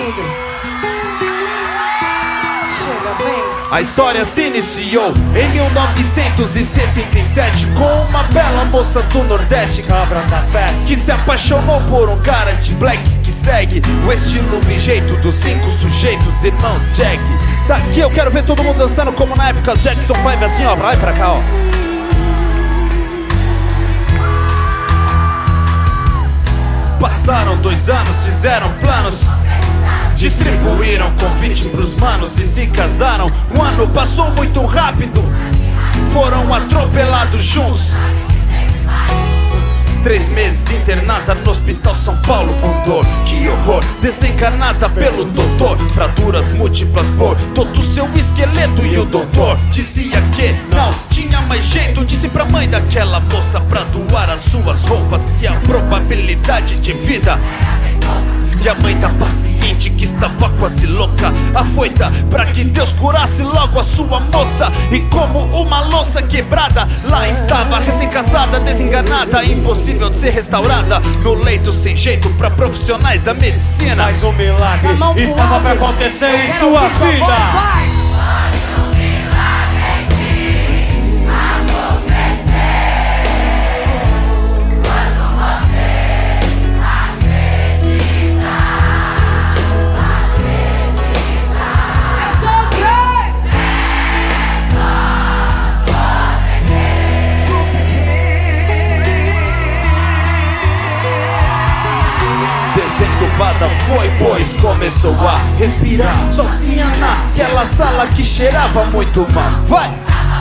ouvindo? Chega, vem. A história se iniciou em 1977 com uma bela moça do Nordeste, Cabra da Peste, que se apaixonou por um cara de black que segue o estilo e jeito dos 5 sujeitos irmãos Jack. Daqui eu quero ver todo mundo dançando como na época Jackson 5, assim ó, vai pra cá ó. Passaram 2 anos, fizeram planos, distribuíram convite pros manos e se casaram. Um ano passou muito rápido, foram atropelados juntos. 3 meses internada no hospital São Paulo com dor. Que horror, desencarnada pelo doutor. Fraturas múltiplas por todo o seu esqueleto. E o doutor dizia que não tinha mais jeito. Disse pra mãe daquela moça pra doar as suas roupas, que a probabilidade de vida. E a mãe da paciente, que estava quase louca, afoita pra que Deus curasse logo a sua moça. E como uma louça quebrada, lá estava recém-casada, desenganada, impossível de ser restaurada, no leito sem jeito pra profissionais da medicina. Mais um milagre estava pra acontecer em sua vida. Foi, pois começou a respirar sozinha naquela sala que cheirava muito mal. Vai!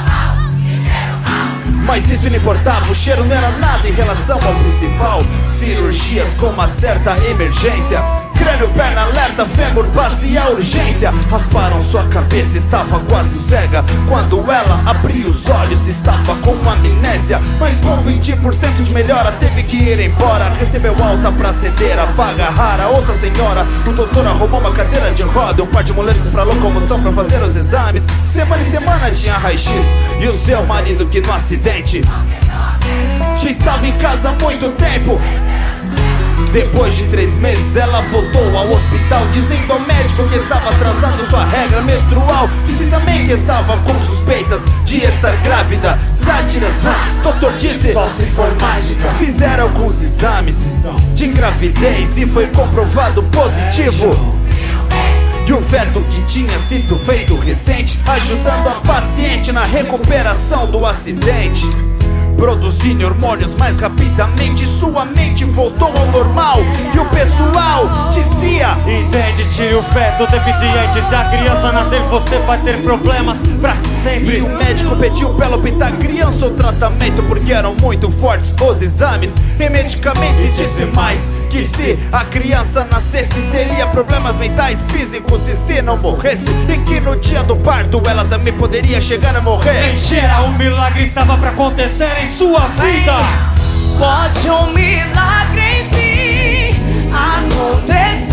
Mas isso não importava, o cheiro não era nada em relação ao principal. Cirurgias com uma certa emergência, crânio, perna alerta, fêmur, base a urgência. Rasparam sua cabeça, estava quase cega. Quando ela abriu os olhos, estava com amnésia. Mas com 20% de melhora, teve que ir embora. Recebeu alta pra ceder a vaga rara. Outra senhora, o doutor arrumou uma cadeira de roda, um par de muletas pra locomoção pra fazer os exames. Semana em semana tinha raio-x. E o seu marido, que no acidente já estava em casa há muito tempo. Depois de 3 meses ela voltou ao hospital, dizendo ao médico que estava atrasando sua regra menstrual. Disse também que estava com suspeitas de estar grávida. Sátiras, doutor disse, só se for mágica. Fizeram alguns exames de gravidez e foi comprovado positivo. E o feto que tinha sido feito recente, ajudando a paciente na recuperação do acidente. Produzindo hormônios mais rapidamente, sua mente voltou ao normal. E o pessoal dizia: entende, tire o feto deficiente. Se a criança nascer, você vai ter problemas pra sempre. E o médico pediu pra ela optar criança ou tratamento, porque eram muito fortes os exames e medicamentos. E disse mais que se a criança nascesse, teria problemas mentais, físicos, e se não morresse, e que no dia do parto ela também poderia chegar a morrer. Mentira, um milagre estava pra acontecer em sua vida. Pode um milagre enfim acontecer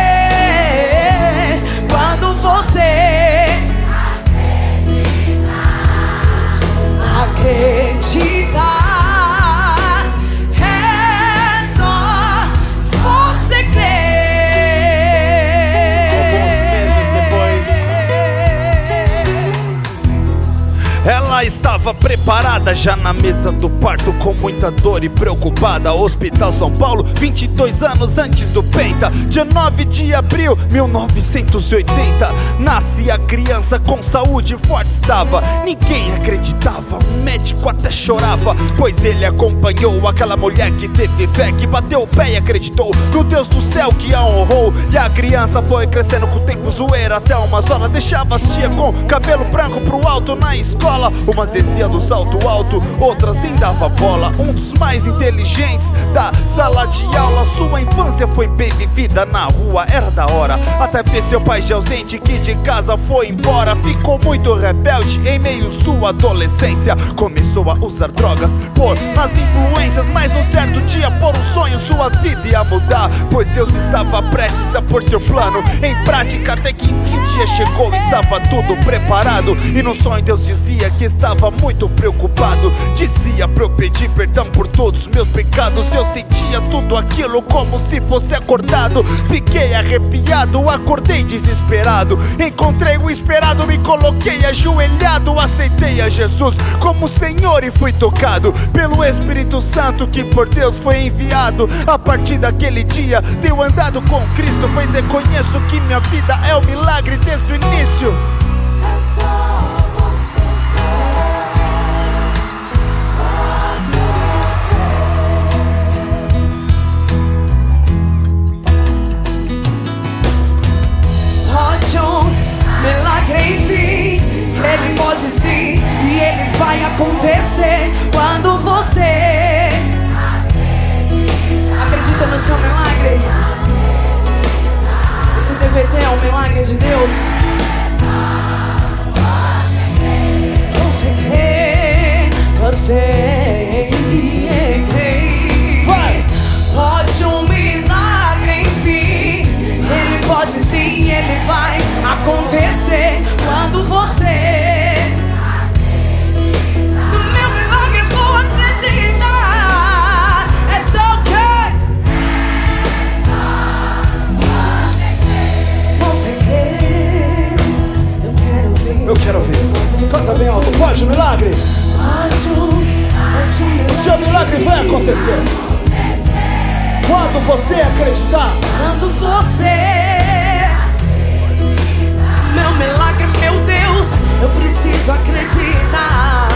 quando você acreditar. É só você crer. Alguns meses depois, ela estava preparada já na mesa do parto, com muita dor e preocupada. Hospital São Paulo, 22 anos antes do Penta. Dia 9 de abril, 1980. Nasce a criança, com saúde forte estava. Ninguém acreditava, o médico até chorava, pois ele acompanhou aquela mulher que teve fé, que bateu o pé e acreditou no Deus do céu que a honrou. E a criança foi crescendo com o tempo, zoeira até umas horas. Deixava as tia com cabelo branco pro alto na escola. Umas descia do salto alto, outras nem dava bola. Um dos mais inteligentes da sala de aula. Sua infância foi bem vivida na rua, era da hora, até ver seu pai já ausente, que de casa foi embora. Ficou muito rebelde em meio sua adolescência. Começou a usar drogas por nas influências, mas um certo dia, por um sonho, sua vida ia mudar, pois Deus estava prestes a pôr seu plano em prática. Até que enfim o dia chegou, estava tudo preparado. E no sonho Deus dizia que estava muito muito preocupado. Dizia pra eu pedir perdão por todos os meus pecados. Eu sentia tudo aquilo como se fosse acordado. Fiquei arrepiado, acordei desesperado. Encontrei o esperado, me coloquei ajoelhado. Aceitei a Jesus como Senhor e fui tocado pelo Espírito Santo que por Deus foi enviado. A partir daquele dia tenho andado com Cristo, pois reconheço que minha vida é um milagre desde o início. Pode um milagre vir, ele pode sim, e ele vai acontecer quando você acredita no seu milagre. Esse DVD é um milagre de Deus. Você crê, você crê. Vai! Pode um milagre vir, ele pode sim, ele vai acontecer quando você no meu milagre eu vou acreditar. É só o que você quer. Eu quero ver. Canta bem alto, pode um milagre? O seu milagre vai acontecer quando você acreditar. Quando você, meu milagre, meu Deus, eu preciso acreditar.